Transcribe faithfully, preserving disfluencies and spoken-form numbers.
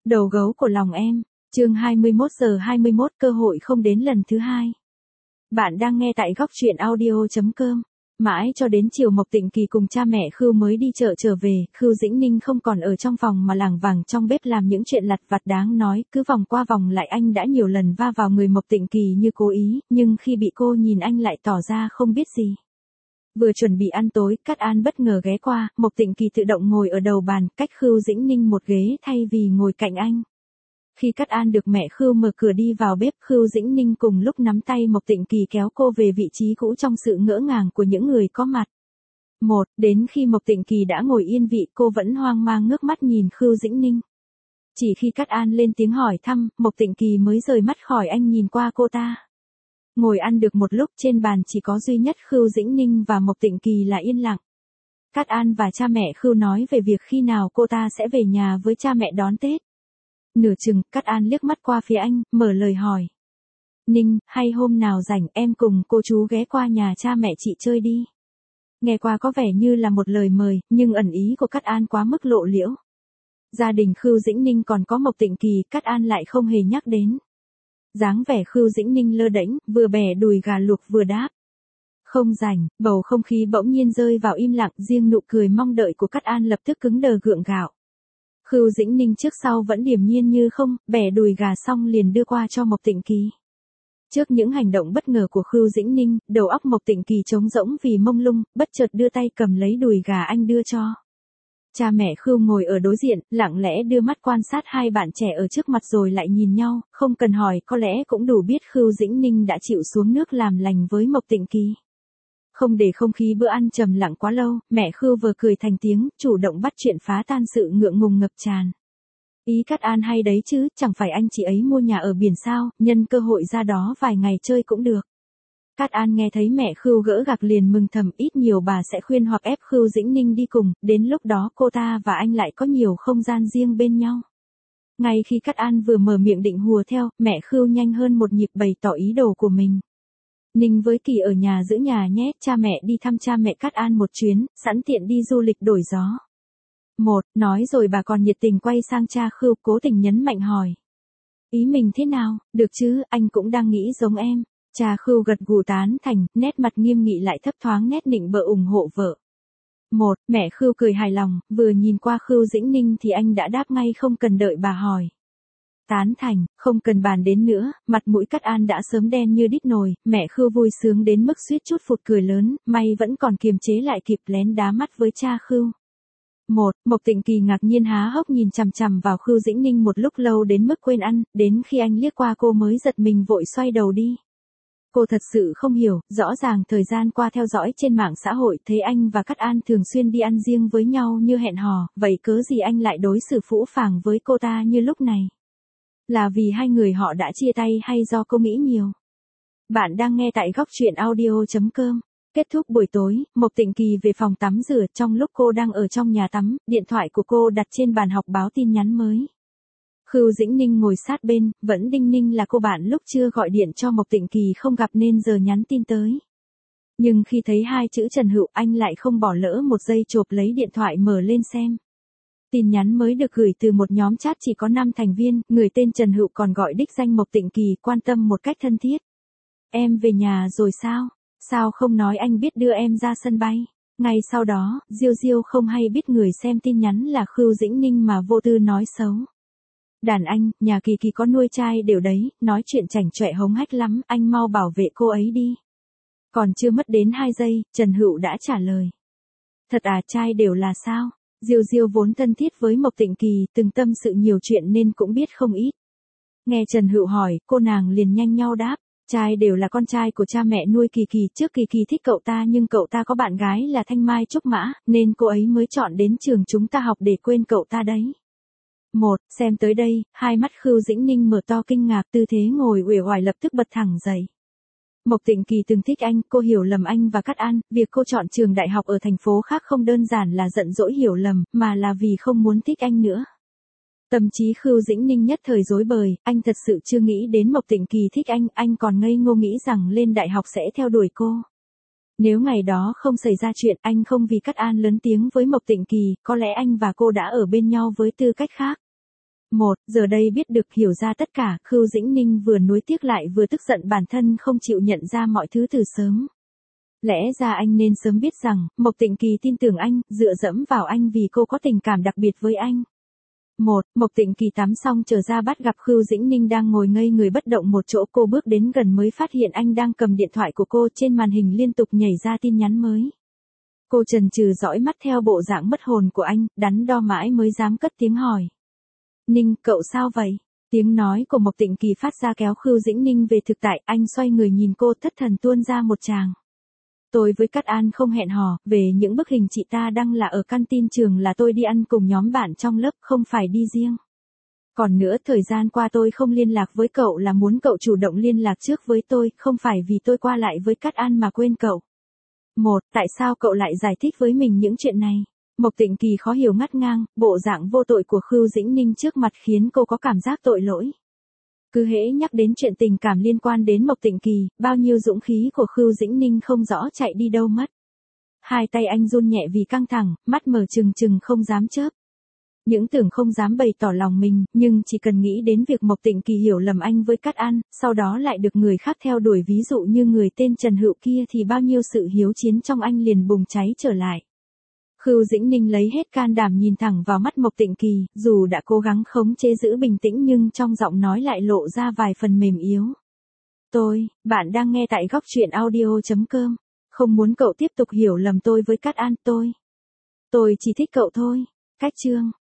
Đầu gấu của lòng em, chương hai mươi mốt giờ hai mươi mốt cơ hội không đến lần thứ hai. Bạn đang nghe tại góc truyện audio chấm com. Mãi cho đến chiều Mộc Tịnh Kỳ cùng cha mẹ Khưu mới đi chợ trở về, Khưu Dĩnh Ninh không còn ở trong phòng mà lảng vảng trong bếp làm những chuyện lặt vặt đáng nói, cứ vòng qua vòng lại anh đã nhiều lần va vào người Mộc Tịnh Kỳ như cố ý, nhưng khi bị cô nhìn anh lại tỏ ra không biết gì. Vừa chuẩn bị ăn tối, Cát An bất ngờ ghé qua, Mộc Tịnh Kỳ tự động ngồi ở đầu bàn, cách Khưu Dĩnh Ninh một ghế thay vì ngồi cạnh anh. Khi Cát An được mẹ Khưu mở cửa đi vào bếp, Khưu Dĩnh Ninh cùng lúc nắm tay Mộc Tịnh Kỳ kéo cô về vị trí cũ trong sự ngỡ ngàng của những người có mặt. Một, đến khi Mộc Tịnh Kỳ đã ngồi yên vị, cô vẫn hoang mang ngước mắt nhìn Khưu Dĩnh Ninh. Chỉ khi Cát An lên tiếng hỏi thăm, Mộc Tịnh Kỳ mới rời mắt khỏi anh nhìn qua cô ta. Ngồi ăn được một lúc, trên bàn chỉ có duy nhất Khưu Dĩnh Ninh và Mộc Tịnh Kỳ là yên lặng. Cát An và cha mẹ Khưu nói về việc khi nào cô ta sẽ về nhà với cha mẹ đón Tết. Nửa chừng, Cát An liếc mắt qua phía anh, mở lời hỏi. Ninh, hay hôm nào rảnh em cùng cô chú ghé qua nhà cha mẹ chị chơi đi. Nghe qua có vẻ như là một lời mời, nhưng ẩn ý của Cát An quá mức lộ liễu. Gia đình Khưu Dĩnh Ninh còn có Mộc Tịnh Kỳ, Cát An lại không hề nhắc đến. Dáng vẻ Khưu Dĩnh Ninh lơ đễnh, vừa bẻ đùi gà luộc vừa đáp. Không rảnh, bầu không khí bỗng nhiên rơi vào im lặng, riêng nụ cười mong đợi của Cát An lập tức cứng đờ gượng gạo. Khưu Dĩnh Ninh trước sau vẫn điềm nhiên như không, bẻ đùi gà xong liền đưa qua cho Mộc Tịnh Kỳ. Trước những hành động bất ngờ của Khưu Dĩnh Ninh, đầu óc Mộc Tịnh Kỳ trống rỗng vì mông lung, bất chợt đưa tay cầm lấy đùi gà anh đưa cho. Cha mẹ Khưu ngồi ở đối diện, lặng lẽ đưa mắt quan sát hai bạn trẻ ở trước mặt rồi lại nhìn nhau, không cần hỏi có lẽ cũng đủ biết Khưu Dĩnh Ninh đã chịu xuống nước làm lành với Mộc Tịnh Kỳ. Không để không khí bữa ăn trầm lặng quá lâu, mẹ Khưu vừa cười thành tiếng, chủ động bắt chuyện phá tan sự ngượng ngùng ngập tràn. Ý Cát An hay đấy chứ, chẳng phải anh chị ấy mua nhà ở biển sao, nhân cơ hội ra đó vài ngày chơi cũng được. Cát An nghe thấy mẹ Khưu gỡ gạc liền mừng thầm, ít nhiều bà sẽ khuyên hoặc ép Khưu Dĩnh Ninh đi cùng, đến lúc đó cô ta và anh lại có nhiều không gian riêng bên nhau. Ngay khi Cát An vừa mở miệng định hùa theo, mẹ Khưu nhanh hơn một nhịp bày tỏ ý đồ của mình. Ninh với Kỳ ở nhà giữ nhà nhé, cha mẹ đi thăm cha mẹ Cát An một chuyến, sẵn tiện đi du lịch đổi gió. Một, nói rồi bà còn nhiệt tình quay sang cha Khưu, cố tình nhấn mạnh hỏi. Ý mình thế nào, được chứ, anh cũng đang nghĩ giống em. Cha Khưu gật gù tán thành, nét mặt nghiêm nghị lại thấp thoáng nét nịnh bợ ủng hộ vợ. Một, mẹ Khưu cười hài lòng, vừa nhìn qua Khưu Dĩnh Ninh thì anh đã đáp ngay không cần đợi bà hỏi. Tán thành, không cần bàn đến nữa, mặt mũi Cát An đã sớm đen như đít nồi, mẹ Khưu vui sướng đến mức suýt chút phụt cười lớn, may vẫn còn kiềm chế lại kịp lén đá mắt với cha Khưu. Một, Mộc Tịnh Kỳ ngạc nhiên há hốc nhìn chằm chằm vào Khưu Dĩnh Ninh một lúc lâu đến mức quên ăn, đến khi anh liếc qua cô mới giật mình vội xoay đầu đi. Cô thật sự không hiểu, rõ ràng thời gian qua theo dõi trên mạng xã hội thấy anh và Cát An thường xuyên đi ăn riêng với nhau như hẹn hò, vậy cớ gì anh lại đối xử phũ phàng với cô ta như lúc này? Là vì hai người họ đã chia tay hay do cô nghĩ nhiều? Bạn đang nghe tại góc truyện audio chấm com. Kết thúc buổi tối, Mộc Tịnh Kỳ về phòng tắm rửa, trong lúc cô đang ở trong nhà tắm, điện thoại của cô đặt trên bàn học báo tin nhắn mới. Khưu Dĩnh Ninh ngồi sát bên, vẫn đinh ninh là cô bạn lúc chưa gọi điện cho Mộc Tịnh Kỳ không gặp nên giờ nhắn tin tới. Nhưng khi thấy hai chữ Trần Hữu, anh lại không bỏ lỡ một giây chộp lấy điện thoại mở lên xem. Tin nhắn mới được gửi từ một nhóm chat chỉ có năm thành viên, người tên Trần Hữu còn gọi đích danh Mộc Tịnh Kỳ, quan tâm một cách thân thiết. Em về nhà rồi sao? Sao không nói anh biết đưa em ra sân bay? Ngay sau đó, Diêu Diêu không hay biết người xem tin nhắn là Khưu Dĩnh Ninh mà vô tư nói xấu. Đàn anh, nhà Kỳ Kỳ có nuôi trai đều đấy, nói chuyện chảnh chọe hống hách lắm, anh mau bảo vệ cô ấy đi. Còn chưa mất đến hai giây, Trần Hữu đã trả lời. Thật à, trai đều là sao? Diêu Diêu vốn thân thiết với Mộc Tịnh Kỳ, từng tâm sự nhiều chuyện nên cũng biết không ít. Nghe Trần Hữu hỏi, cô nàng liền nhanh nhau đáp. Trai đều là con trai của cha mẹ nuôi Kỳ Kỳ, trước Kỳ Kỳ thích cậu ta nhưng cậu ta có bạn gái là Thanh Mai Trúc Mã, nên cô ấy mới chọn đến trường chúng ta học để quên cậu ta đấy. Một, xem tới đây, hai mắt Khưu Dĩnh Ninh mở to kinh ngạc, tư thế ngồi uể oải lập tức bật thẳng dậy. Mộc Tịnh Kỳ từng thích anh, cô hiểu lầm anh và Cát An, việc cô chọn trường đại học ở thành phố khác không đơn giản là giận dỗi hiểu lầm, mà là vì không muốn thích anh nữa. Tâm trí Khưu Dĩnh Ninh nhất thời rối bời, anh thật sự chưa nghĩ đến Mộc Tịnh Kỳ thích anh, anh còn ngây ngô nghĩ rằng lên đại học sẽ theo đuổi cô. Nếu ngày đó không xảy ra chuyện, anh không vì Cát An lớn tiếng với Mộc Tịnh Kỳ, có lẽ anh và cô đã ở bên nhau với tư cách khác. Một, giờ đây biết được hiểu ra tất cả, Khưu Dĩnh Ninh vừa nuối tiếc lại vừa tức giận bản thân không chịu nhận ra mọi thứ từ sớm. Lẽ ra anh nên sớm biết rằng, Mộc Tịnh Kỳ tin tưởng anh, dựa dẫm vào anh vì cô có tình cảm đặc biệt với anh. Một, Mộc Tịnh Kỳ tắm xong trở ra bắt gặp Khưu Dĩnh Ninh đang ngồi ngây người bất động một chỗ, cô bước đến gần mới phát hiện anh đang cầm điện thoại của cô, trên màn hình liên tục nhảy ra tin nhắn mới. Cô chần chừ dõi mắt theo bộ dạng mất hồn của anh, đắn đo mãi mới dám cất tiếng hỏi. Ninh, cậu sao vậy? Tiếng nói của Mộc Tịnh Kỳ phát ra kéo Khưu Dĩnh Ninh về thực tại, anh xoay người nhìn cô thất thần tuôn ra một tràng. Tôi với Cát An không hẹn hò, về những bức hình chị ta đăng là ở căn tin trường là tôi đi ăn cùng nhóm bạn trong lớp, không phải đi riêng. Còn nữa, thời gian qua tôi không liên lạc với cậu là muốn cậu chủ động liên lạc trước với tôi, không phải vì tôi qua lại với Cát An mà quên cậu. Một, tại sao cậu lại giải thích với mình những chuyện này? Mộc Tịnh Kỳ khó hiểu ngắt ngang, bộ dạng vô tội của Khưu Dĩnh Ninh trước mặt khiến cô có cảm giác tội lỗi. Cứ hễ nhắc đến chuyện tình cảm liên quan đến Mộc Tịnh Kỳ, bao nhiêu dũng khí của Khưu Dĩnh Ninh không rõ chạy đi đâu mất. Hai tay anh run nhẹ vì căng thẳng, mắt mở trừng trừng không dám chớp. Những tưởng không dám bày tỏ lòng mình, nhưng chỉ cần nghĩ đến việc Mộc Tịnh Kỳ hiểu lầm anh với Cát An, sau đó lại được người khác theo đuổi, ví dụ như người tên Trần Hựu kia, thì bao nhiêu sự hiếu chiến trong anh liền bùng cháy trở lại. Khưu Dĩnh Ninh lấy hết can đảm nhìn thẳng vào mắt Mộc Tịnh Kỳ, dù đã cố gắng khống chế giữ bình tĩnh nhưng trong giọng nói lại lộ ra vài phần mềm yếu. Tôi, bạn đang nghe tại góc truyện audio chấm com. Không muốn cậu tiếp tục hiểu lầm tôi với Cát An, tôi. Tôi chỉ thích cậu thôi. Cách chương.